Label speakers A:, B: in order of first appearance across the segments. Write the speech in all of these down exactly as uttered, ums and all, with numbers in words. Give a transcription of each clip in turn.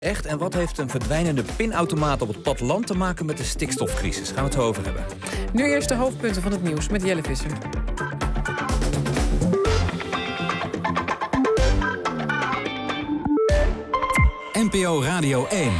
A: Echt? En wat heeft een verdwijnende pinautomaat op het platteland te maken met de stikstofcrisis? Gaan we het zo over hebben.
B: Nu eerst de hoofdpunten van het nieuws met Jelle Visser.
C: N P O Radio één.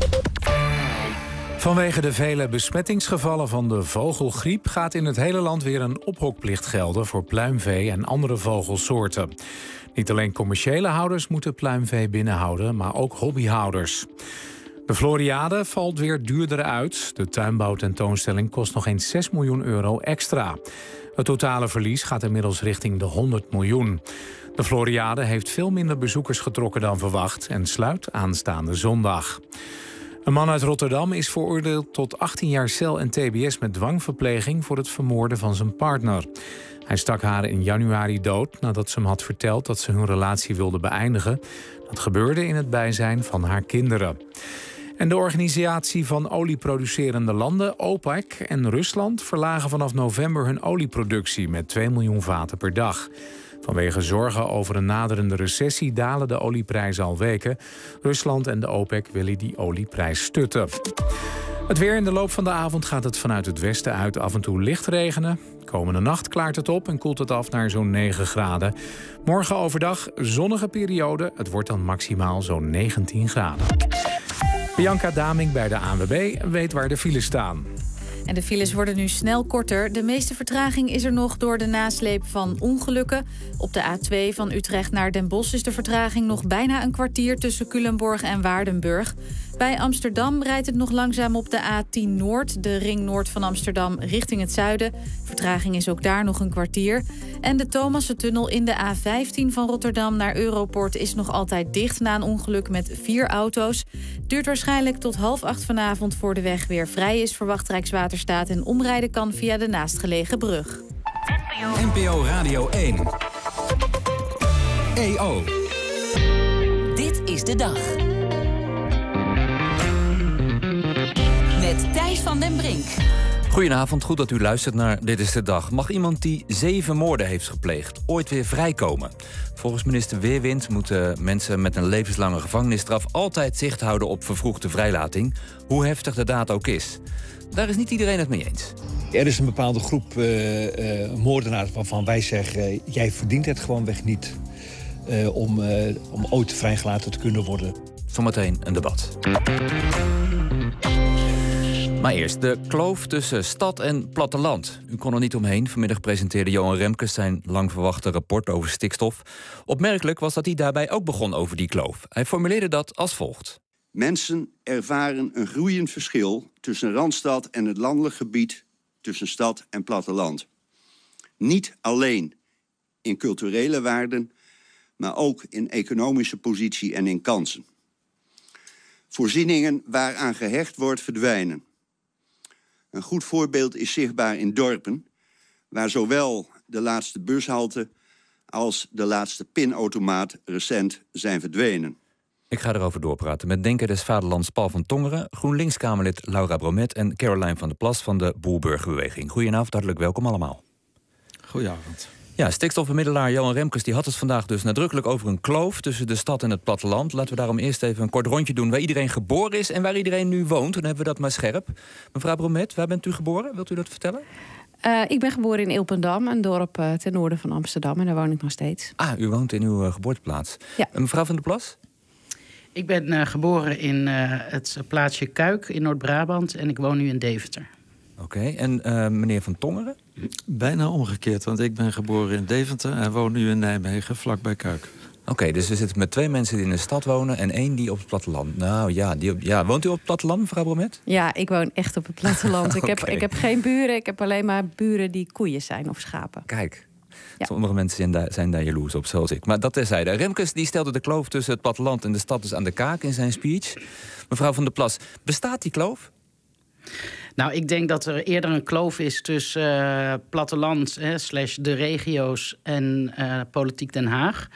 C: Vanwege de vele besmettingsgevallen van de vogelgriep gaat in het hele land weer een ophokplicht gelden voor pluimvee en andere vogelsoorten. Niet alleen commerciële houders moeten pluimvee binnenhouden, maar ook hobbyhouders. De Floriade valt weer duurder uit. De tuinbouwtentoonstelling kost nog eens zes miljoen euro extra. Het totale verlies gaat inmiddels richting de honderd miljoen. De Floriade heeft veel minder bezoekers getrokken dan verwacht en sluit aanstaande zondag. Een man uit Rotterdam is veroordeeld tot achttien jaar cel en tbs met dwangverpleging voor het vermoorden van zijn partner. Hij stak haar in januari dood nadat ze hem had verteld dat ze hun relatie wilde beëindigen. Dat gebeurde in het bijzijn van haar kinderen. En de organisatie van olieproducerende landen, OPEC en Rusland, verlagen vanaf november hun olieproductie met twee miljoen vaten per dag. Vanwege zorgen over een naderende recessie dalen de olieprijzen al weken. Rusland en de OPEC willen die olieprijs stutten. Het weer in de loop van de avond gaat het vanuit het westen uit af en toe licht regenen. Komende nacht klaart het op en koelt het af naar zo'n negen graden. Morgen overdag zonnige periode. Het wordt dan maximaal zo'n negentien graden. Bianca Daming bij de A N W B weet waar de files staan.
D: En de files worden nu snel korter. De meeste vertraging is er nog door de nasleep van ongelukken. Op de A twee van Utrecht naar Den Bosch is de vertraging nog bijna een kwartier tussen Culemborg en Waardenburg. Bij Amsterdam rijdt het nog langzaam op de A tien Noord, de ring noord van Amsterdam richting het zuiden. Vertraging is ook daar nog een kwartier. En de Thomassentunnel in de A vijftien van Rotterdam naar Europort is nog altijd dicht na een ongeluk met vier auto's. Duurt waarschijnlijk tot half acht vanavond voor de weg weer vrij is, verwacht Rijkswaterstaat, en omrijden kan via de naastgelegen brug.
C: N P O Radio één. E O.
E: Dit is de dag. Met Thijs van den Brink.
A: Goedenavond, goed dat u luistert naar Dit is de Dag. Mag iemand die zeven moorden heeft gepleegd ooit weer vrijkomen? Volgens minister Weerwind moeten mensen met een levenslange gevangenisstraf altijd zicht houden op vervroegde vrijlating, hoe heftig de daad ook is. Daar is niet iedereen het mee eens.
F: Er is een bepaalde groep uh, uh, moordenaars waarvan wij zeggen, uh, jij verdient het gewoonweg niet uh, om, uh, om ooit vrijgelaten te kunnen worden.
A: Zometeen een debat. Maar eerst de kloof tussen stad en platteland. U kon er niet omheen. Vanmiddag presenteerde Johan Remkes zijn lang verwachte rapport over stikstof. Opmerkelijk was dat hij daarbij ook begon over die kloof. Hij formuleerde dat als volgt.
G: Mensen ervaren een groeiend verschil tussen Randstad en het landelijk gebied, tussen stad en platteland. Niet alleen in culturele waarden, maar ook in economische positie en in kansen. Voorzieningen waaraan gehecht wordt verdwijnen. Een goed voorbeeld is zichtbaar in dorpen, waar zowel de laatste bushalte als de laatste pinautomaat recent zijn verdwenen.
A: Ik ga erover doorpraten met Denker des Vaderlands Paul van Tongeren, GroenLinks-Kamerlid Laura Bromet en Caroline van der Plas van de Boer-Burgerbeweging. Goedenavond, hartelijk welkom allemaal.
H: Goedenavond.
A: Ja, stikstofbemiddelaar Johan Remkes die had het vandaag dus nadrukkelijk over een kloof tussen de stad en het platteland. Laten we daarom eerst even een kort rondje doen waar iedereen geboren is en waar iedereen nu woont. Dan hebben we dat maar scherp. Mevrouw Bromet, waar bent u geboren? Wilt u dat vertellen?
B: Uh, ik ben geboren in Ilpendam, een dorp uh, ten noorden van Amsterdam. En daar woon ik nog steeds.
A: Ah, u woont in uw uh, geboorteplaats. Ja. En mevrouw van der Plas?
I: Ik ben uh, geboren in uh, het plaatsje Kuik in Noord-Brabant en ik woon nu in Deventer.
A: Oké, okay. en uh, meneer van Tongeren?
H: Bijna omgekeerd, want ik ben geboren in Deventer en woon nu in Nijmegen, vlakbij Kuik.
A: Oké, okay, dus we zitten met twee mensen die in de stad wonen en één die op het platteland. Nou ja, die op, ja. Woont u op het platteland, mevrouw Bromet?
B: Ja, ik woon echt op het platteland. okay. ik, heb, ik heb geen buren, ik heb alleen maar buren die koeien zijn of schapen.
A: Kijk. Ja. Sommige mensen zijn daar, zijn daar jaloers op, zoals ik. Maar dat terzijde. Remkes die stelde de kloof tussen het platteland en de stad dus aan de kaak in zijn speech. Mevrouw van der Plas, bestaat die kloof?
I: Nou, ik denk dat er eerder een kloof is tussen uh, platteland, hè, slash de regio's en uh, politiek Den Haag.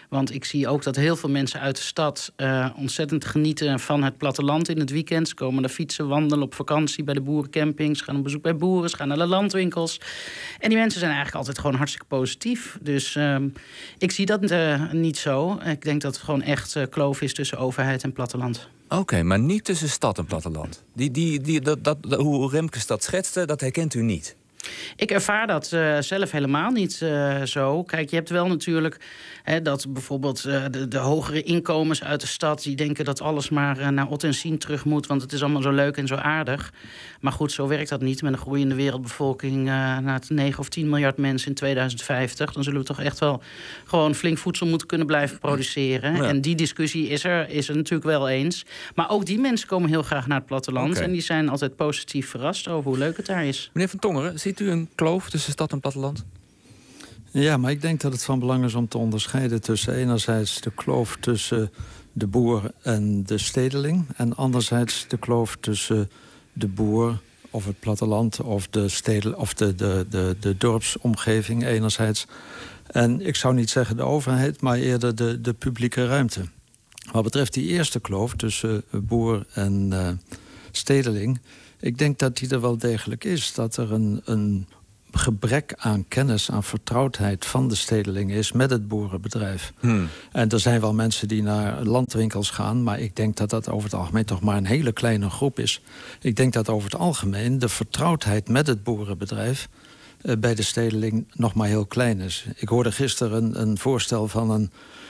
I: Want ik zie ook dat heel veel mensen uit de stad uh, ontzettend genieten van het platteland in het weekend. Ze komen naar fietsen, wandelen, op vakantie bij de boerencampings, gaan op bezoek bij boeren, ze gaan naar de landwinkels. En die mensen zijn eigenlijk altijd gewoon hartstikke positief. Dus uh, ik zie dat uh, niet zo. Ik denk dat het gewoon echt uh, kloof is tussen overheid en platteland.
A: Oké, okay, maar niet tussen stad en platteland. Die, die, die, dat, dat, hoe Remkes dat schetste, dat herkent u niet?
I: Ik ervaar dat uh, zelf helemaal niet uh, zo. Kijk, je hebt wel natuurlijk hè, dat bijvoorbeeld uh, de, de hogere inkomens uit de stad, die denken dat alles maar uh, naar ot en zien terug moet, want het is allemaal zo leuk en zo aardig. Maar goed, zo werkt dat niet. Met een groeiende wereldbevolking uh, naar negen of tien miljard mensen in tweeduizend vijftig... dan zullen we toch echt wel gewoon flink voedsel moeten kunnen blijven produceren. Ja. En die discussie is er, is er natuurlijk wel eens. Maar ook die mensen komen heel graag naar het platteland. Okay. En die zijn altijd positief verrast over hoe leuk het daar is.
A: Meneer Van Tongeren, ziet u een kloof tussen stad en platteland?
H: Ja, maar ik denk dat het van belang is om te onderscheiden tussen enerzijds de kloof tussen de boer en de stedeling, en anderzijds de kloof tussen de boer of het platteland of de, stedel, of de, de, de, de dorpsomgeving enerzijds. En ik zou niet zeggen de overheid, maar eerder de, de publieke ruimte. Wat betreft die eerste kloof tussen boer en uh, stedeling, ik denk dat die er wel degelijk is. Dat er een, een gebrek aan kennis, aan vertrouwdheid van de stedeling is met het boerenbedrijf. Hmm. En er zijn wel mensen die naar landwinkels gaan, maar ik denk dat dat over het algemeen toch maar een hele kleine groep is. Ik denk dat over het algemeen de vertrouwdheid met het boerenbedrijf uh, bij de stedeling nog maar heel klein is. Ik hoorde gisteren een, een voorstel van een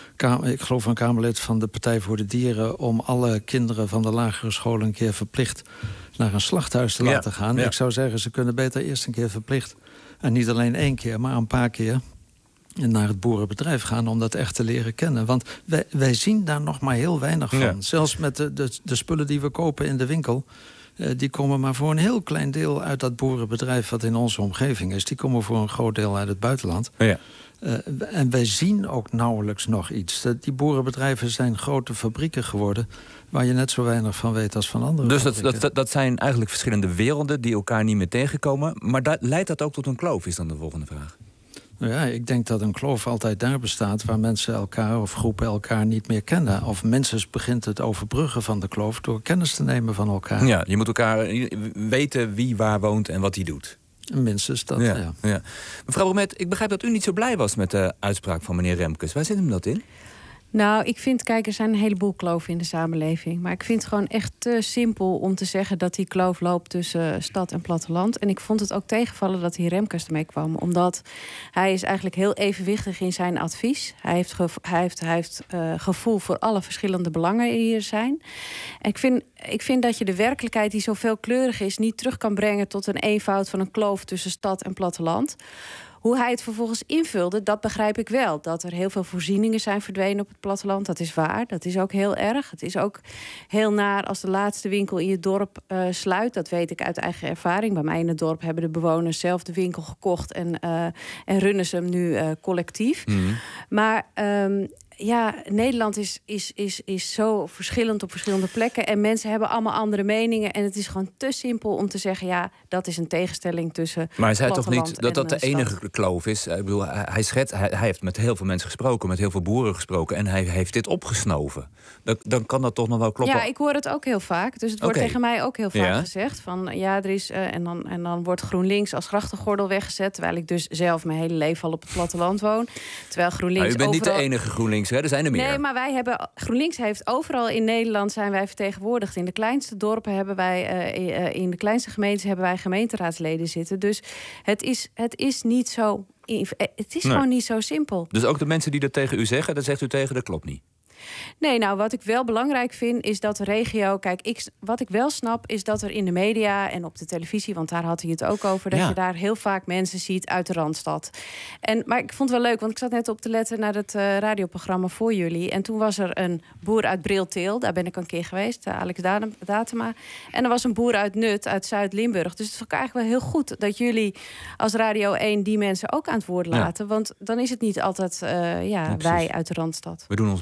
H: ik geloof een Kamerlid van de Partij voor de Dieren om alle kinderen van de lagere school een keer verplicht naar een slachthuis te laten ja, gaan. Ja. Ik zou zeggen, ze kunnen beter eerst een keer verplicht, en niet alleen één keer, maar een paar keer naar het boerenbedrijf gaan om dat echt te leren kennen. Want wij, wij zien daar nog maar heel weinig van. Ja. Zelfs met de, de, de spullen die we kopen in de winkel, Uh, die komen maar voor een heel klein deel uit dat boerenbedrijf wat in onze omgeving is. Die komen voor een groot deel uit het buitenland. Ja. Uh, en wij zien ook nauwelijks nog iets. Die boerenbedrijven zijn grote fabrieken geworden waar je net zo weinig van weet als van andere
A: Dus dat, dat, dat zijn eigenlijk verschillende werelden die elkaar niet meer tegenkomen. Maar da- leidt dat ook tot een kloof, is dan de volgende vraag.
H: Nou ja, ik denk dat een kloof altijd daar bestaat waar mensen elkaar of groepen elkaar niet meer kennen. Of minstens begint het overbruggen van de kloof door kennis te nemen van elkaar.
A: Ja, je moet elkaar weten wie waar woont en wat hij doet.
H: Minstens dat, ja. ja.
A: ja. Mevrouw Bromet, ik begrijp dat u niet zo blij was met de uitspraak van meneer Remkes. Waar zit hem dat in?
B: Nou, ik vind, kijk, er zijn een heleboel kloven in de samenleving. Maar ik vind het gewoon echt te simpel om te zeggen dat die kloof loopt tussen stad en platteland. En ik vond het ook tegenvallen dat die Remkes ermee kwam. Omdat hij is eigenlijk heel evenwichtig in zijn advies. Hij heeft, gevo- hij heeft, hij heeft uh, gevoel voor alle verschillende belangen die er zijn. En ik vind, ik vind dat je de werkelijkheid die zo veelkleurig is niet terug kan brengen tot een eenvoud van een kloof tussen stad en platteland. Hoe hij het vervolgens invulde, dat begrijp ik wel. Dat er heel veel voorzieningen zijn verdwenen op het platteland. Dat is waar, dat is ook heel erg. Het is ook heel naar als de laatste winkel in je dorp uh, sluit. Dat weet ik uit eigen ervaring. Bij mij in het dorp hebben de bewoners zelf de winkel gekocht en, uh, en runnen ze hem nu uh, collectief. Mm-hmm. Maar um, ja, Nederland is, is, is, is zo verschillend op verschillende plekken. En mensen hebben allemaal andere meningen. En het is gewoon te simpel om te zeggen, ja, dat is een tegenstelling tussen.
A: Maar hij zei toch niet dat dat de enige kloof is? Ik bedoel, hij, schet, hij, hij heeft met heel veel mensen gesproken, met heel veel boeren gesproken. En hij heeft dit opgesnoven. Dan, dan kan dat toch nog wel kloppen?
B: Ja, ik hoor het ook heel vaak. Dus het wordt okay. tegen mij ook heel vaak ja. gezegd. Van ja, er is. Uh, en, dan, en dan wordt GroenLinks als grachtengordel weggezet. Terwijl ik dus zelf mijn hele leven al op het platteland woon. Terwijl GroenLinks.
A: Maar u bent
B: overal...
A: niet de enige GroenLinks, hè? Er zijn er meer.
B: Nee, maar wij hebben. GroenLinks heeft overal in Nederland zijn wij vertegenwoordigd. In de kleinste dorpen hebben wij. Uh, in de kleinste gemeentes hebben wij gemeenteraadsleden zitten. Dus het is, het is niet zo. Het is nee. gewoon niet zo simpel.
A: Dus ook de mensen die dat tegen u zeggen, dat zegt u tegen, dat klopt niet.
B: Nee, nou, wat ik wel belangrijk vind, is dat de regio... Kijk, ik, wat ik wel snap, is dat er in de media en op de televisie... want daar had hij het ook over, dat ja. je daar heel vaak mensen ziet uit de Randstad. En, maar ik vond het wel leuk, want ik zat net op te letten... naar het uh, radioprogramma voor jullie. En toen was er een boer uit Briltil, daar ben ik een keer geweest, uh, Alex Datema. En er was een boer uit Nut, uit Zuid-Limburg. Dus het is ook eigenlijk wel heel goed dat jullie als Radio één... die mensen ook aan het woord laten. Ja. Want dan is het niet altijd uh, ja, wij uit de Randstad.
A: We doen ons best.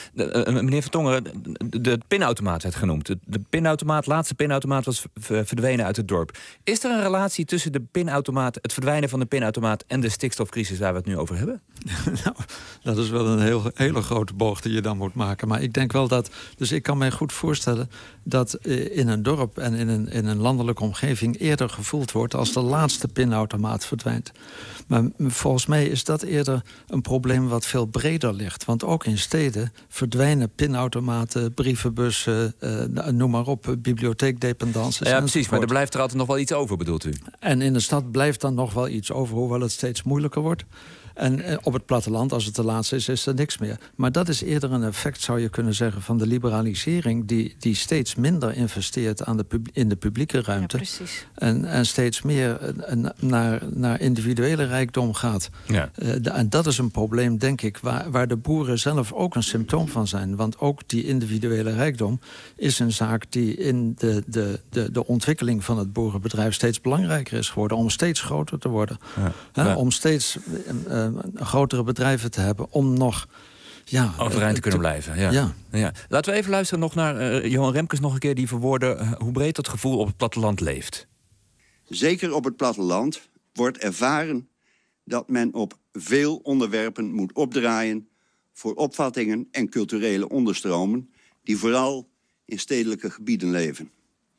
A: De, uh, meneer Van Tongeren, de, de pinautomaat werd genoemd. De, de pinautomaat, laatste pinautomaat was v- verdwenen uit het dorp. Is er een relatie tussen de pinautomaat, het verdwijnen van de pinautomaat en de stikstofcrisis waar we het nu over hebben?
H: Nou, dat is wel een heel, hele grote boog die je dan moet maken. Maar ik denk wel dat... Dus ik kan mij goed voorstellen dat in een dorp en in een, in een landelijke omgeving eerder gevoeld wordt als de laatste pinautomaat verdwijnt. Maar volgens mij is dat eerder een probleem wat veel breder ligt. Want ook in steden verdwijnen pinautomaten, brievenbussen, uh, noem maar op, bibliotheekdependances.
A: Ja, precies, maar er blijft er altijd nog wel iets over, bedoelt u?
H: En in de stad blijft dan nog wel iets over, hoewel het steeds moeilijker wordt. En eh, op het platteland, als het de laatste is, is er niks meer. Maar dat is eerder een effect, zou je kunnen zeggen, van de liberalisering die, die steeds minder investeert aan de pub- in de publieke ruimte.
B: Ja, precies. En,
H: en steeds meer uh, naar, naar individuele rijkdom gaat.
A: Ja.
H: Uh, de, en dat is een probleem, denk ik, waar, waar de boeren zelf ook een symptoom van zijn. Want ook die individuele rijkdom is een zaak die in de, de, de, de ontwikkeling van het boerenbedrijf steeds belangrijker is geworden. Om steeds groter te worden.
A: Ja.
H: Huh?
A: Ja.
H: Om steeds uh, grotere bedrijven te hebben. Om nog... Ja,
A: overeind te kunnen blijven. Ja.
H: Ja.
A: Ja. Laten we even luisteren nog naar uh, Johan Remkes nog een keer, die verwoordde uh, hoe breed dat gevoel op het platteland leeft.
G: Zeker op het platteland wordt ervaren dat men op veel onderwerpen moet opdraaien voor opvattingen en culturele onderstromen die vooral in stedelijke gebieden leven.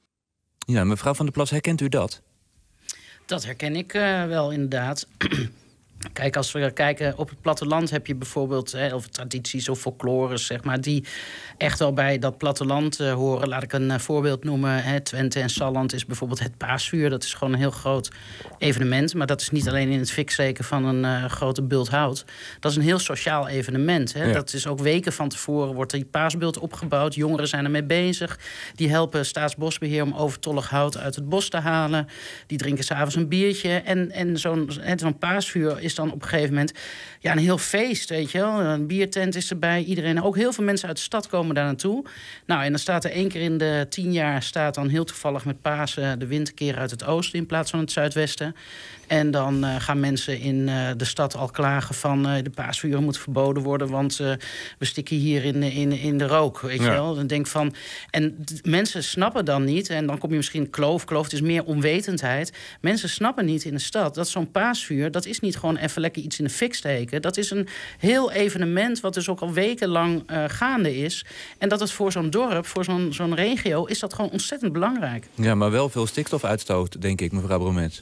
A: Ja, mevrouw Van der Plas, herkent u dat?
I: Dat herken ik uh, wel inderdaad. Kijk, als we kijken op het platteland heb je bijvoorbeeld hè, of tradities of folklores, zeg maar, die echt wel bij dat platteland uh, horen. Laat ik een uh, voorbeeld noemen. Hè. Twente en Salland is bijvoorbeeld het paasvuur. Dat is gewoon een heel groot evenement. Maar dat is niet alleen in het fik steken van een uh, grote bult hout. Dat is een heel sociaal evenement. Hè. Ja. Dat is ook weken van tevoren wordt die paasbult opgebouwd. Jongeren zijn ermee bezig. Die helpen Staatsbosbeheer om overtollig hout uit het bos te halen. Die drinken 's avonds een biertje. En, en zo'n, zo'n paasvuur is dan op een gegeven moment ja, een heel feest, weet je wel. Een biertent is erbij, iedereen, ook heel veel mensen uit de stad komen daar naartoe. Nou, en dan staat er één keer in de tien jaar, staat dan heel toevallig met Pasen de wind een keer uit het oosten in plaats van het zuidwesten. En dan uh, gaan mensen in uh, de stad al klagen van uh, de paasvuren moeten verboden worden, want uh, we stikken hier in, in, in de rook, weet ja. je wel. Dan denk van, en d- mensen snappen dan niet, en dan kom je misschien kloof, kloof, het is meer onwetendheid. Mensen snappen niet in de stad dat zo'n paasvuur, dat is niet gewoon even lekker iets in de fik steken. Dat is een heel evenement wat dus ook al wekenlang uh, gaande is. En dat het voor zo'n dorp, voor zo'n, zo'n regio, is dat gewoon ontzettend belangrijk.
A: Ja, maar wel veel stikstofuitstoot, denk ik, mevrouw Bromet.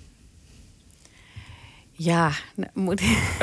B: Ja, nou, moet...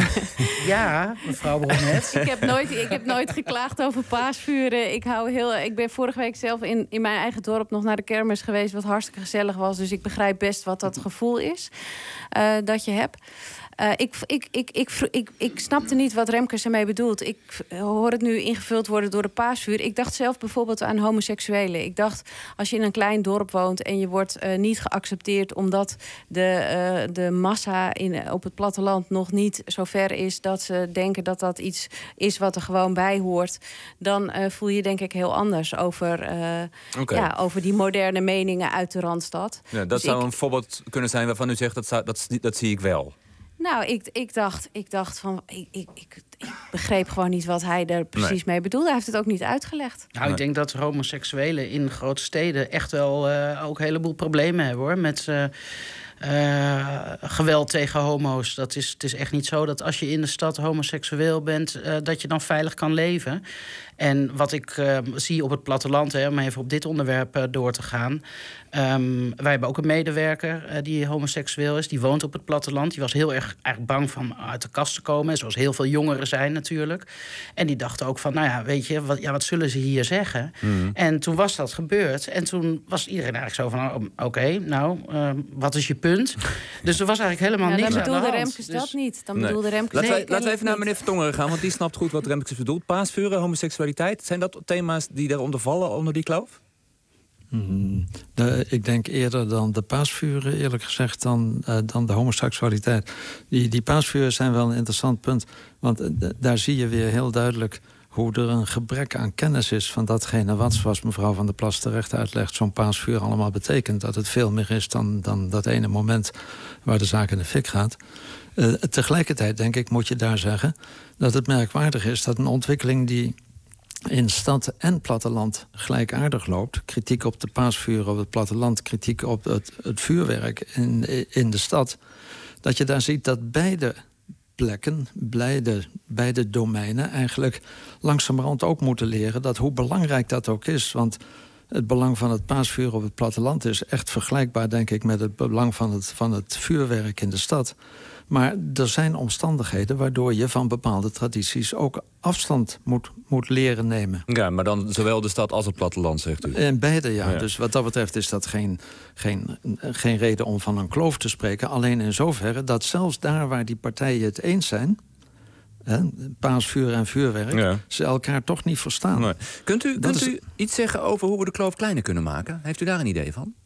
I: ja, mevrouw Bromet.
B: ik, heb nooit, ik heb nooit geklaagd over paasvuren. Ik, hou heel, ik ben vorige week zelf in, in mijn eigen dorp nog naar de kermis geweest, wat hartstikke gezellig was. Dus ik begrijp best wat dat gevoel is uh, dat je hebt. Uh, ik, ik, ik, ik, ik, ik snapte niet wat Remkes ermee bedoelt. Ik hoor het nu ingevuld worden door de paasvuur. Ik dacht zelf bijvoorbeeld aan homoseksuelen. Ik dacht, als je in een klein dorp woont en je wordt uh, niet geaccepteerd omdat de, uh, de massa in, op het platteland nog niet zo ver is dat ze denken dat dat iets is wat er gewoon bij hoort, dan uh, voel je denk ik heel anders over, uh, okay. ja, over die moderne meningen uit de Randstad.
A: Ja, dat
B: dus
A: zou
B: ik,
A: een voorbeeld kunnen zijn waarvan u zegt dat, zou, dat, dat zie ik wel.
B: Nou, ik, ik, dacht, ik dacht van... Ik, ik, ik, ik begreep gewoon niet wat hij er precies nee. mee bedoelde. Hij heeft het ook niet uitgelegd.
I: Nou, ik denk dat homoseksuelen in grote steden echt wel uh, ook een heleboel problemen hebben, hoor. Met uh, uh, geweld tegen homo's. Dat is, het is echt niet zo dat als je in de stad homoseksueel bent, uh, dat je dan veilig kan leven. En wat ik uh, zie op het platteland, hè, om even op dit onderwerp uh, door te gaan. Um, wij hebben ook een medewerker uh, die homoseksueel is. Die woont op het platteland. Die was heel erg eigenlijk bang van uit de kast te komen. Zoals heel veel jongeren zijn natuurlijk. En die dachten ook van, nou ja, weet je, wat, ja, wat zullen ze hier zeggen? Mm. En toen was dat gebeurd. En toen was iedereen eigenlijk zo van, oh, oké, okay, nou, uh, wat is je punt? Dus er was eigenlijk helemaal
B: ja,
I: niks aan de hand.
B: Dan bedoelde Remkes dat niet. Dan
A: nee.
B: bedoelde Remkes...
A: Laten,
B: nee,
A: wij, laten we even naar meneer Van Tongeren gaan, want die snapt goed wat Remkes bedoelt. Paasvuren, homoseksualiteit, zijn dat thema's die daaronder vallen, onder die kloof?
H: Hmm, de, ik denk eerder dan de paasvuren, eerlijk gezegd, dan, uh, dan de homoseksualiteit. Die, die paasvuren zijn wel een interessant punt. Want uh, daar zie je weer heel duidelijk hoe er een gebrek aan kennis is van datgene wat, zoals mevrouw Van der Plas terecht uitlegt, zo'n paasvuur allemaal betekent. Dat het veel meer is dan, dan dat ene moment waar de zaak in de fik gaat. Uh, tegelijkertijd, denk ik, moet je daar zeggen dat het merkwaardig is dat een ontwikkeling die in stad en platteland gelijkaardig loopt. Kritiek op de paasvuren op het platteland, kritiek op het, het vuurwerk in, in de stad. Dat je daar ziet dat beide plekken, beide, beide domeinen eigenlijk langzamerhand ook moeten leren dat hoe belangrijk dat ook is. Want het belang van het paasvuur op het platteland is echt vergelijkbaar, denk ik, met het belang van het, van het vuurwerk in de stad. Maar er zijn omstandigheden waardoor je van bepaalde tradities ook afstand moet, moet leren nemen.
A: Ja, maar dan zowel de stad als het platteland, zegt u?
H: In beide, ja.
A: ja.
H: Dus wat dat betreft is dat geen, geen, geen reden om van een kloof te spreken. Alleen in zoverre dat zelfs daar waar die partijen het eens zijn, hè, paasvuur en vuurwerk, ja. ze elkaar toch niet verstaan.
A: Nee. Kunt, u, kunt
H: is...
A: u iets zeggen over hoe we de kloof kleiner kunnen maken? Heeft u daar een idee van?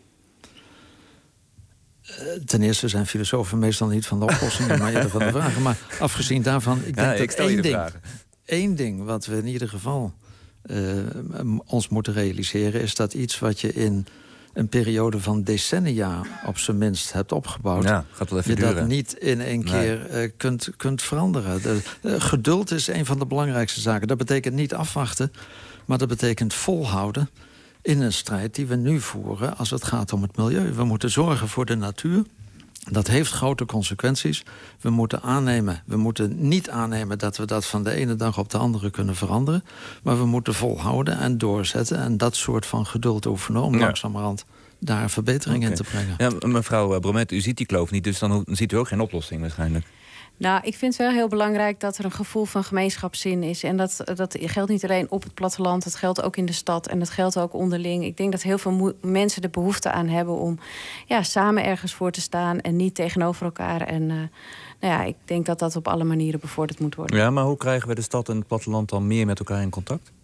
H: Ten eerste zijn filosofen meestal niet van de oplossingen, maar eerder van de vragen. Maar afgezien daarvan, ik denk
A: ja,
H: dat
A: ik stel
H: één,
A: je
H: ding,
A: vragen.
H: één ding wat we in ieder geval uh, ons moeten realiseren, is dat iets wat je in een periode van decennia op zijn minst hebt opgebouwd,
A: ja, gaat wel even
H: je
A: duren.
H: dat niet in één keer nee. uh, kunt, kunt veranderen. De, uh, geduld is een van de belangrijkste zaken. Dat betekent niet afwachten, maar dat betekent volhouden in een strijd die we nu voeren als het gaat om het milieu. We moeten zorgen voor de natuur. Dat heeft grote consequenties. We moeten aannemen, we moeten niet aannemen dat we dat van de ene dag op de andere kunnen veranderen. Maar we moeten volhouden en doorzetten en dat soort van geduld oefenen om ja. langzamerhand daar verbetering okay. in te brengen.
A: Ja, mevrouw Bromet, u ziet die kloof niet, dus dan ziet u ook geen oplossing waarschijnlijk.
B: Nou, ik vind het wel heel belangrijk dat er een gevoel van gemeenschapszin is. En dat, dat geldt niet alleen op het platteland, dat geldt ook in de stad en dat geldt ook onderling. Ik denk dat heel veel mo- mensen de behoefte aan hebben om ja, samen ergens voor te staan en niet tegenover elkaar. En uh, nou ja, ik denk dat dat op alle manieren bevorderd moet worden.
A: Ja, maar hoe krijgen we de stad en het platteland dan meer met elkaar in contact?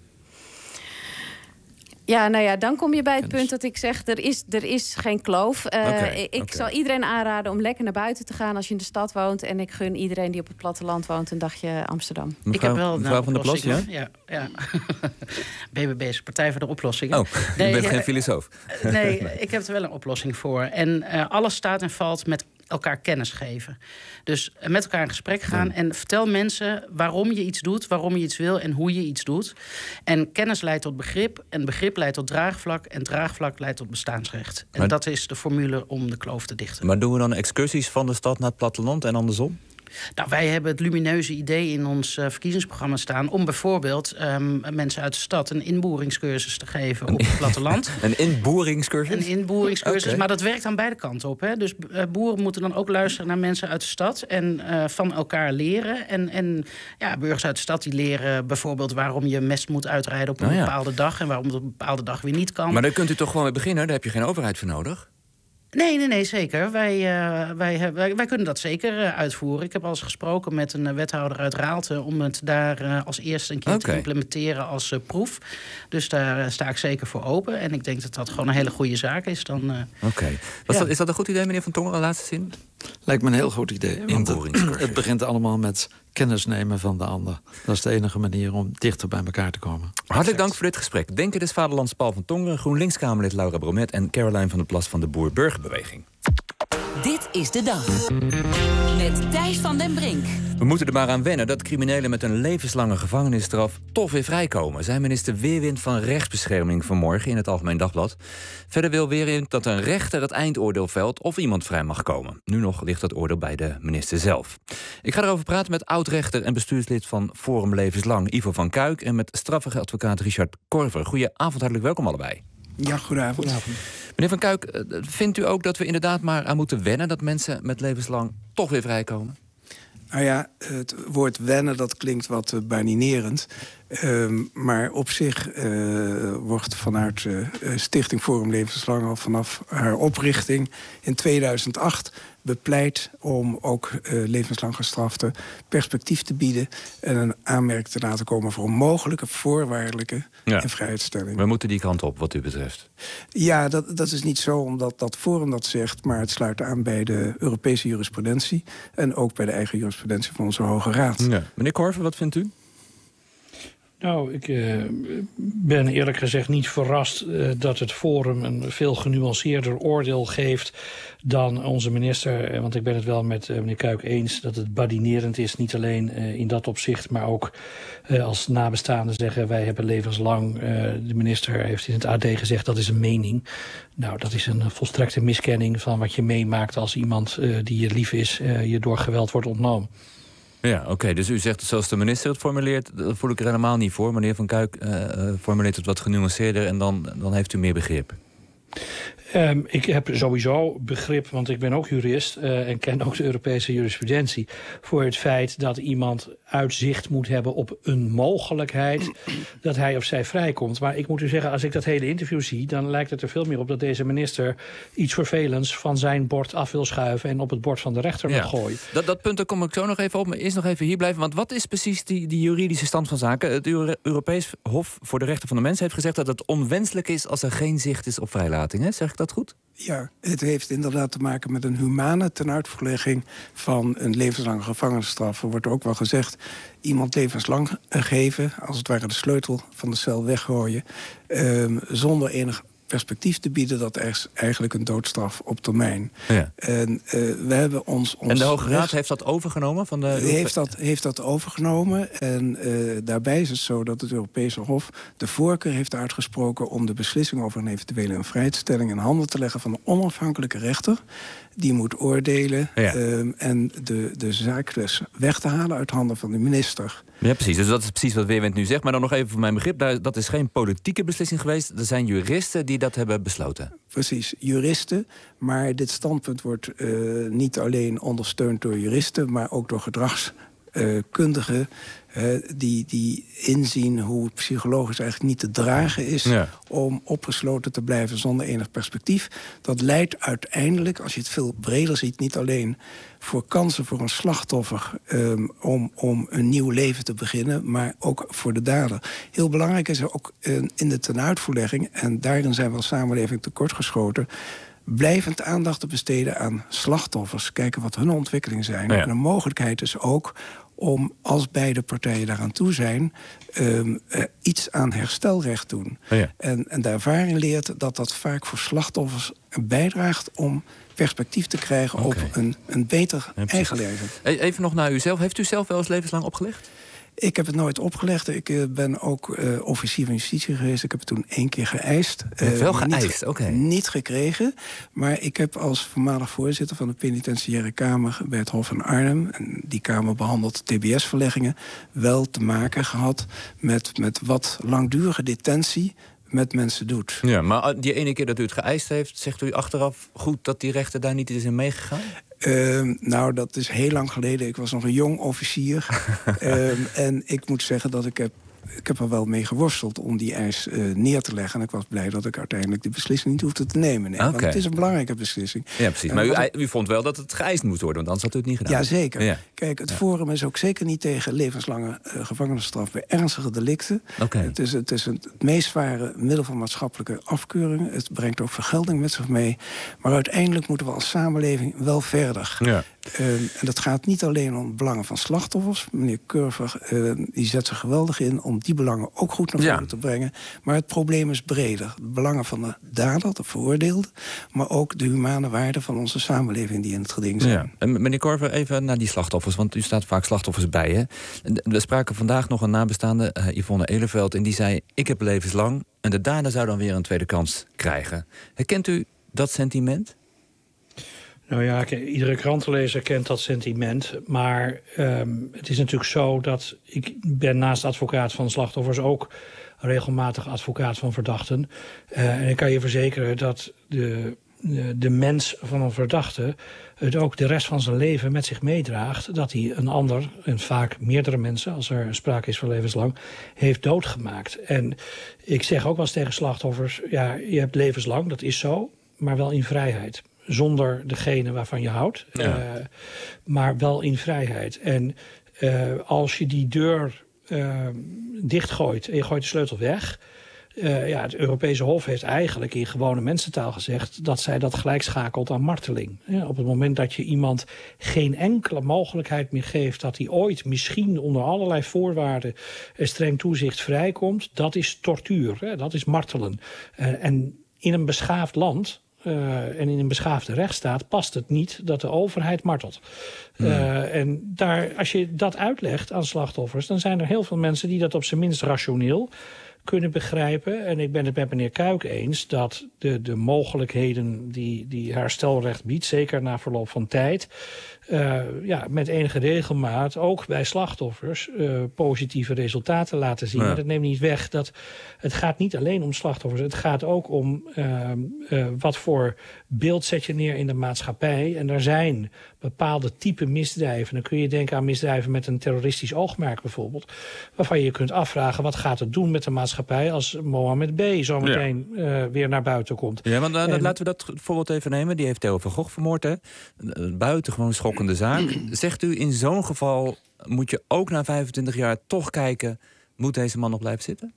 B: Ja, nou ja, dan kom je bij het punt dat ik zeg, er is, er is geen kloof. Uh, okay, ik okay. zal iedereen aanraden om lekker naar buiten te gaan als je in de stad woont. En ik gun iedereen die op het platteland woont een dagje Amsterdam.
A: Mevrouw,
I: ik heb wel
A: mevrouw van der Plas, ja?
I: Ja, ja. B B B is Partij voor de Oplossingen.
A: Oh, nee, je bent geen filosoof.
I: Nee, ik heb er wel een oplossing voor. En uh, alles staat en valt met elkaar kennis geven. Dus met elkaar in gesprek gaan ja. en vertel mensen waarom je iets doet, waarom je iets wil en hoe je iets doet. En kennis leidt tot begrip en begrip leidt tot draagvlak en draagvlak leidt tot bestaansrecht. En maar, dat is de formule om de kloof te dichten.
A: Maar doen we dan excursies van de stad naar het platteland en andersom?
I: Nou, wij hebben het lumineuze idee in ons uh, verkiezingsprogramma staan om bijvoorbeeld um, mensen uit de stad een inboeringscursus te geven op het platteland.
A: Een inboeringscursus?
I: Een inboeringscursus,
A: okay.
I: Maar dat werkt aan beide kanten op. Hè? Dus uh, boeren moeten dan ook luisteren naar mensen uit de stad en uh, van elkaar leren. En, en ja, burgers uit de stad die leren bijvoorbeeld waarom je mest moet uitrijden op een oh, ja. bepaalde dag en waarom het op een bepaalde dag weer niet kan.
A: Maar daar kunt u toch gewoon mee beginnen? Daar heb je geen overheid voor nodig?
I: Nee, nee, nee, zeker. Wij, uh, wij, wij, wij kunnen dat zeker uh, uitvoeren. Ik heb al eens gesproken met een uh, wethouder uit Raalte om het daar uh, als eerste een keer okay. te implementeren als uh, proef. Dus daar uh, sta ik zeker voor open. En ik denk dat dat gewoon een hele goede zaak is. Dan, uh,
A: Oké. Okay. Ja. Is dat een goed idee, meneer Van Tongeren, laatste zin?
H: Lijkt me een heel goed idee. Want het, het begint allemaal met kennis nemen van de ander. Dat is de enige manier om dichter bij elkaar te komen.
A: Hartelijk dank voor dit gesprek. Denker des Vaderlands Paul van Tongeren, GroenLinks-Kamerlid Laura Bromet en Caroline van der Plas van de Boer-Burgerbeweging.
E: Dit is de dag. Met Thijs van den Brink.
A: We moeten er maar aan wennen dat criminelen met een levenslange gevangenisstraf toch weer vrijkomen, zei minister Weerwind van Rechtsbescherming vanmorgen in het Algemeen Dagblad. Verder wil Weerwind dat een rechter het eindoordeel velt of iemand vrij mag komen. Nu nog ligt dat oordeel bij de minister zelf. Ik ga erover praten met oud-rechter en bestuurslid van Forum Levenslang Ivo van Kuik en met strafrechtadvocaat Richard Korver. Goedenavond, hartelijk welkom allebei.
J: Ja, goedenavond. goedenavond.
A: Meneer Van Kuik, vindt u ook dat we inderdaad maar aan moeten wennen dat mensen met levenslang toch weer vrijkomen?
J: Nou ja, het woord wennen, dat klinkt wat uh, baninerend. Uh, maar op zich uh, wordt vanuit uh, Stichting Forum Levenslang al vanaf haar oprichting in tweeduizend acht bepleit om ook uh, levenslang gestraften perspectief te bieden en een aanmerking te laten komen voor een mogelijke voorwaardelijke ja. vrijheidstelling.
A: We moeten die kant op wat u betreft.
J: Ja, dat, dat is niet zo omdat dat Forum dat zegt, maar het sluit aan bij de Europese jurisprudentie en ook bij de eigen jurisprudentie van onze Hoge Raad.
A: Ja. Meneer Korver, wat vindt u?
K: Nou, ik uh, ben eerlijk gezegd niet verrast uh, dat het Forum een veel genuanceerder oordeel geeft dan onze minister. Want ik ben het wel met uh, meneer Kuik eens dat het badinerend is. Niet alleen uh, in dat opzicht, maar ook uh, als nabestaanden zeggen wij hebben levenslang. Uh, de minister heeft in het A D gezegd dat is een mening. Nou, dat is een volstrekte miskenning van wat je meemaakt als iemand uh, die je lief is uh, je door geweld wordt ontnomen.
A: Ja, oké. Okay, dus u zegt zoals de minister het formuleert, dat voel ik er helemaal niet voor. Meneer Van Kuik uh, formuleert het wat genuanceerder en dan, dan heeft u meer begrip.
K: Um, ik heb sowieso begrip, want ik ben ook jurist uh, en ken ook de Europese jurisprudentie, voor het feit dat iemand uitzicht moet hebben op een mogelijkheid dat hij of zij vrijkomt. Maar ik moet u zeggen, als ik dat hele interview zie, dan lijkt het er veel meer op dat deze minister iets vervelends van zijn bord af wil schuiven en op het bord van de rechter wil
A: ja.
K: gooien.
A: Dat, dat punt, daar kom ik zo nog even op, maar eerst nog even hier blijven. Want wat is precies die, die juridische stand van zaken? Het Euro- Europees Hof voor de Rechten van de Mens heeft gezegd dat het onwenselijk is als er geen zicht is op vrijlating. Hè? Zeg ik dat goed?
J: Ja, het heeft inderdaad te maken met een humane tenuitvoerlegging van een levenslange gevangenisstraf. Er wordt ook wel gezegd, iemand levenslang geven, als het ware de sleutel van de cel weggooien, eh, zonder enig perspectief te bieden, dat er is eigenlijk een doodstraf op termijn.
A: Ja.
J: En uh, we hebben ons, ons
A: En de Hoge Raad
J: recht,
A: heeft dat overgenomen? Van de...
J: heeft, dat, heeft dat overgenomen. En uh, daarbij is het zo dat het Europese Hof de voorkeur heeft uitgesproken om de beslissing over een eventuele invrijheidstelling in handen te leggen van een onafhankelijke rechter. Die moet oordelen ja. um, en de, de zaak dus weg te halen uit handen van de minister.
A: Ja, precies. Dus dat is precies wat Weerwind nu zegt. Maar dan nog even voor mijn begrip, dat is geen politieke beslissing geweest. Er zijn juristen die dat hebben besloten.
J: Precies, juristen. Maar dit standpunt wordt uh, niet alleen ondersteund door juristen, maar ook door gedragskundigen uh, die, die inzien hoe het psychologisch eigenlijk niet te dragen is ja. om opgesloten te blijven zonder enig perspectief. Dat leidt uiteindelijk, als je het veel breder ziet, niet alleen voor kansen voor een slachtoffer um, om, om een nieuw leven te beginnen, maar ook voor de dader. Heel belangrijk is er ook uh, in de tenuitvoerlegging, en daarin zijn we als samenleving tekortgeschoten, blijvend aandacht te besteden aan slachtoffers. Kijken wat hun ontwikkelingen zijn. Ja. En de mogelijkheid is ook om, als beide partijen daaraan toe zijn, um, uh, iets aan herstelrecht doen. Ja. En, en de ervaring leert dat dat vaak voor slachtoffers bijdraagt om perspectief te krijgen okay. op een, een beter ja, eigen leven.
A: Even nog naar uzelf. Heeft u zelf wel eens levenslang opgelegd?
J: Ik heb het nooit opgelegd. Ik uh, ben ook uh, officier van justitie geweest. Ik heb het toen één keer geëist.
A: Uh, wel geëist, oké. Okay.
J: Niet gekregen. Maar ik heb als voormalig voorzitter van de penitentiaire kamer bij het Hof in Arnhem, en die kamer behandelt T B S-verleggingen, wel te maken gehad met, met wat langdurige detentie met mensen doet.
A: Ja, maar die ene keer dat u het geëist heeft, zegt u achteraf goed dat die rechter daar niet is in meegegaan?
J: Uh, nou, dat is heel lang geleden. Ik was nog een jong officier. uh, en ik moet zeggen dat ik heb... Ik heb er wel mee geworsteld om die eis uh, neer te leggen. En ik was blij dat ik uiteindelijk de beslissing niet hoefde te nemen. Nee, okay. Want het is een belangrijke beslissing.
A: Ja, precies. Maar uh, u, u vond wel dat het geëist moest worden, want anders had u het niet gedaan.
J: Ja, zeker. Ja. Kijk, het
A: ja.
J: Forum is ook zeker niet tegen levenslange uh, gevangenisstraf bij ernstige delicten.
A: Okay.
J: Het is, het is het meest zware middel van maatschappelijke afkeuring. Het brengt ook vergelding met zich mee. Maar uiteindelijk moeten we als samenleving wel verder.
A: Ja.
J: Uh, en dat gaat niet alleen om belangen van slachtoffers. Meneer Curver uh, die zet zich geweldig in om die belangen ook goed naar voren ja. te brengen. Maar het probleem is breder. De belangen van de dader, de veroordeelde, maar ook de humane waarden van onze samenleving die in het geding zijn.
A: Ja. En meneer Curver, even naar die slachtoffers, want u staat vaak slachtoffers bij. Hè? We spraken vandaag nog een nabestaande, uh, Yvonne Eleveld, en die zei: ik heb levenslang en de dader zou dan weer een tweede kans krijgen. Herkent u dat sentiment?
K: Nou ja, iedere krantenlezer kent dat sentiment. Maar um, het is natuurlijk zo dat ik ben naast advocaat van slachtoffers ook regelmatig advocaat van verdachten. Uh, en ik kan je verzekeren dat de, de, de mens van een verdachte het ook de rest van zijn leven met zich meedraagt, dat hij een ander, en vaak meerdere mensen, als er sprake is van levenslang, heeft doodgemaakt. En ik zeg ook wel eens tegen slachtoffers, ja, je hebt levenslang, dat is zo, maar wel in vrijheid. Zonder degene waarvan je houdt, ja. uh, maar wel in vrijheid. En uh, als je die deur uh, dichtgooit en je gooit de sleutel weg, Uh, ja, het Europese Hof heeft eigenlijk in gewone mensentaal gezegd dat zij dat gelijk schakelt aan marteling. Ja, op het moment dat je iemand geen enkele mogelijkheid meer geeft dat hij ooit misschien onder allerlei voorwaarden uh, streng toezicht vrijkomt, dat is tortuur, hè, dat is martelen. Uh, en in een beschaafd land Uh, en in een beschaafde rechtsstaat past het niet dat de overheid martelt. Hmm. Uh, en daar, als je dat uitlegt aan slachtoffers, dan zijn er heel veel mensen die dat op zijn minst rationeel kunnen begrijpen. En ik ben het met meneer Kuik eens dat de, de mogelijkheden die, die herstelrecht biedt, zeker na verloop van tijd, Uh, ja, met enige regelmaat ook bij slachtoffers uh, positieve resultaten laten zien. Ja. Maar dat neemt niet weg dat het gaat niet alleen om slachtoffers. Het gaat ook om uh, uh, wat voor beeld zet je neer in de maatschappij. En er zijn bepaalde type misdrijven. Dan kun je denken aan misdrijven met een terroristisch oogmerk bijvoorbeeld. Waarvan je je kunt afvragen wat gaat het doen met de maatschappij als Mohammed B. zometeen ja. uh, weer naar buiten komt.
A: Ja, want uh, en, laten we dat voorbeeld even nemen. Die heeft Theo van Gogh vermoord. Hè? Buitengewoon schokkende zaak. Zegt u in zo'n geval moet je ook na vijfentwintig jaar toch kijken, moet deze man nog blijven zitten?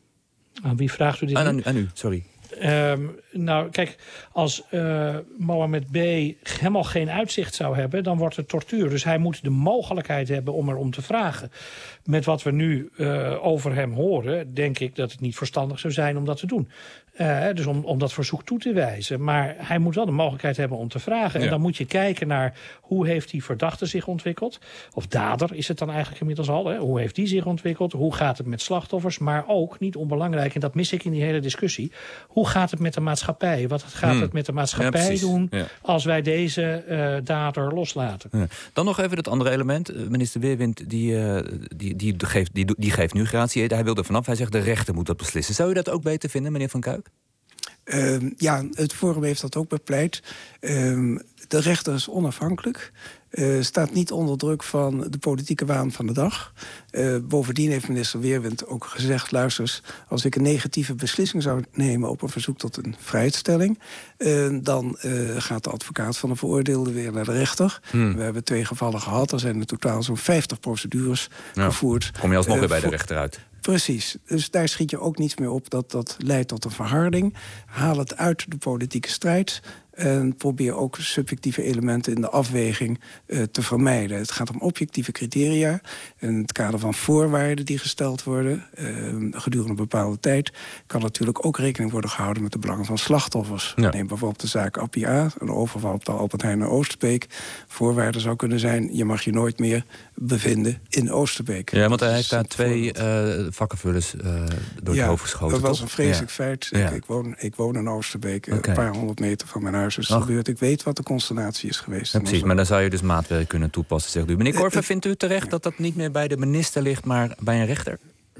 K: Aan wie vraagt u dit?
A: Aan, aan, aan u, sorry.
K: Um, nou, kijk, als uh, Mohammed B. helemaal geen uitzicht zou hebben, dan wordt het tortuur. Dus hij moet de mogelijkheid hebben om erom te vragen. Met wat we nu uh, over hem horen, denk ik dat het niet verstandig zou zijn om dat te doen. Uh, dus om, om dat verzoek toe te wijzen. Maar hij moet wel de mogelijkheid hebben om te vragen. Ja. En dan moet je kijken naar hoe heeft die verdachte zich ontwikkeld. Of dader is het dan eigenlijk inmiddels al. Hè? Hoe heeft die zich ontwikkeld? Hoe gaat het met slachtoffers? Maar ook, niet onbelangrijk, en dat mis ik in die hele discussie, hoe gaat het met de maatschappij? Wat gaat hmm. het met de maatschappij ja, doen ja. als wij deze uh, dader loslaten?
A: Ja. Dan nog even dat andere element. Minister Weerwind die, uh, die, die, geeft, die, die geeft nu gratie. Hij wil er vanaf. Hij zegt de rechter moet dat beslissen. Zou u dat ook beter vinden, meneer Van Kuik?
J: Uh, ja, het Forum heeft dat ook bepleit. Uh, de rechter is onafhankelijk. Uh, staat niet onder druk van de politieke waan van de dag. Uh, bovendien heeft minister Weerwind ook gezegd, luister eens, als ik een negatieve beslissing zou nemen op een verzoek tot een vrijstelling, uh, dan uh, gaat de advocaat van de veroordeelde weer naar de rechter. Hmm. We hebben twee gevallen gehad. Er zijn in totaal zo'n vijftig procedures ja. gevoerd.
A: Kom je alsnog uh,
J: weer
A: bij de rechter uit?
J: Precies. Dus daar schiet je ook niets meer op. Dat, dat leidt tot een verharding. Haal het uit de politieke strijd. En probeer ook subjectieve elementen in de afweging uh, te vermijden. Het gaat om objectieve criteria. In het kader van voorwaarden die gesteld worden uh, gedurende een bepaalde tijd, kan natuurlijk ook rekening worden gehouden met de belangen van slachtoffers. Ja. Neem bijvoorbeeld de zaak Appie A, een overval op de Albert Heijn naar Oosterbeek. Voorwaarden zou kunnen zijn, je mag je nooit meer bevinden in Oosterbeek.
A: Ja, want hij heeft daar twee uh, vakkenvullers uh, door
J: ja,
A: het hoofd geschoten.
J: Dat was
A: toch?
J: een vreselijk
A: ja.
J: feit.
A: Ja.
J: Ik, ik, woon, ik woon in Oosterbeek, okay. een paar honderd meter van mijn huis. Dus
A: Ach.
J: gebeurt. Ik weet wat de constellatie is geweest.
A: Ja, precies, maar dan zou je dus maatwerk kunnen toepassen, zegt u. Meneer Korver, vindt u terecht dat dat niet meer bij de minister ligt, maar bij een rechter?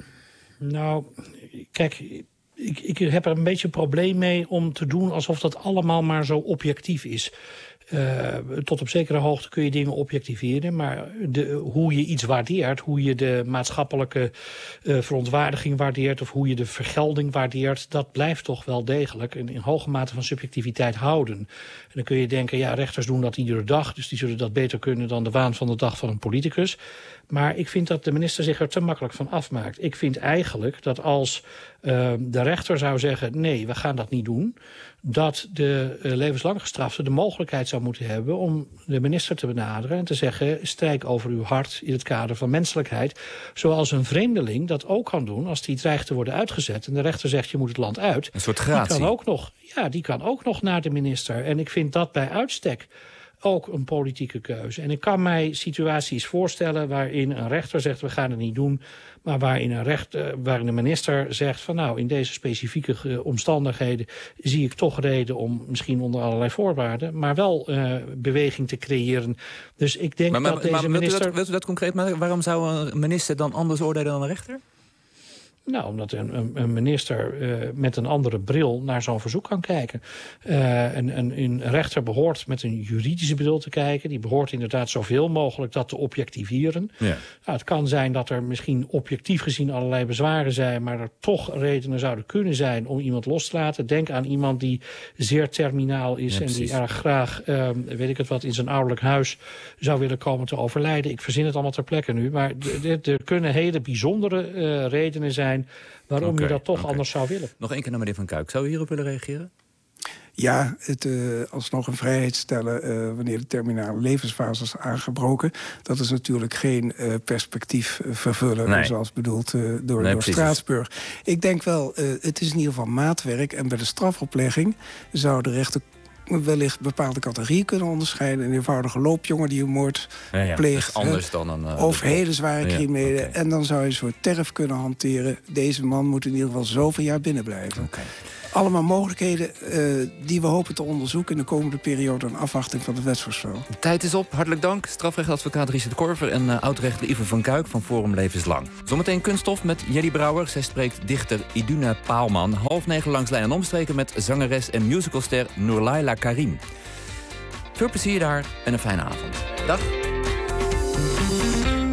K: Nou, kijk, ik, ik heb er een beetje een probleem mee om te doen alsof dat allemaal maar zo objectief is. Uh, tot op zekere hoogte kun je dingen objectiveren, maar de, hoe je iets waardeert, hoe je de maatschappelijke uh, verontwaardiging waardeert of hoe je de vergelding waardeert, dat blijft toch wel degelijk in, in hoge mate van subjectiviteit houden. En dan kun je denken, ja, rechters doen dat iedere dag, dus die zullen dat beter kunnen dan de waan van de dag van een politicus. Maar ik vind dat de minister zich er te makkelijk van afmaakt. Ik vind eigenlijk dat als uh, de rechter zou zeggen, nee, we gaan dat niet doen, dat de uh, levenslang gestrafte de mogelijkheid zou moeten hebben om de minister te benaderen en te zeggen, strijk over uw hart in het kader van menselijkheid. Zoals een vreemdeling dat ook kan doen als die dreigt te worden uitgezet en de rechter zegt, je moet het land uit.
A: Een soort gratie.
K: Die kan ook nog, ja, die kan ook nog naar de minister. En ik vind dat bij uitstek ook een politieke keuze. En ik kan mij situaties voorstellen waarin een rechter zegt, we gaan het niet doen, maar waarin een, recht, uh, waarin een minister zegt van nou, in deze specifieke uh, omstandigheden zie ik toch reden om misschien onder allerlei voorwaarden, maar wel uh, beweging te creëren. Dus ik denk maar, maar, dat deze maar, minister...
A: Wilt u dat, wilt u dat concreet maken? Waarom zou een minister dan anders oordelen dan een rechter?
K: Nou, omdat een, een, een minister uh, met een andere bril naar zo'n verzoek kan kijken. Uh, een, een, een rechter behoort met een juridische bril te kijken. Die behoort inderdaad zoveel mogelijk dat te objectiveren. Ja. Nou, het kan zijn dat er misschien objectief gezien allerlei bezwaren zijn, maar er toch redenen zouden kunnen zijn om iemand los te laten. Denk aan iemand die zeer terminaal is ja, en die erg graag, uh, weet ik het wat, in zijn ouderlijk huis zou willen komen te overlijden. Ik verzin het allemaal ter plekke nu, maar er kunnen hele bijzondere uh, redenen zijn zijn waarom
A: Okay,
K: je dat toch
A: okay.
K: anders zou willen.
A: Nog één keer naar meneer Van Kuik. Zou u hierop willen reageren?
J: Ja, het uh, alsnog een vrijheid stellen uh, wanneer de terminale levensfase is aangebroken. Dat is natuurlijk geen uh, perspectief uh, vervullen, nee. zoals bedoeld uh, door, nee, door Straatsburg. Ik denk wel, uh, het is in ieder geval maatwerk. En bij de strafoplegging zou de rechter wellicht bepaalde categorieën kunnen onderscheiden. Een eenvoudige loopjongen die een moord ja, ja, pleegt.
A: Dus anders dan een, uh,
J: of hele zware ja, criminelen.
A: Okay.
J: En dan zou je een soort terf kunnen hanteren. Deze man moet in ieder geval zoveel jaar binnen blijven.
A: Okay.
J: Allemaal mogelijkheden uh, die we hopen te onderzoeken in de komende periode in afwachting van het wetsvoorstel.
A: De tijd is op. Hartelijk dank. Strafrechtadvocaat Richard Korver en uh, oud-rechter Ivo van Kuik van Forum Levenslang. Zometeen kunststof met Jelly Brouwer. Zij spreekt dichter Iduna Paalman. Half negen langs lijn en omstreken met zangeres en musicalster Noorlaila Karim. Veel plezier daar en een fijne avond. Dag.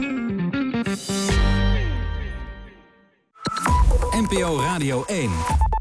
L: N P O Radio één.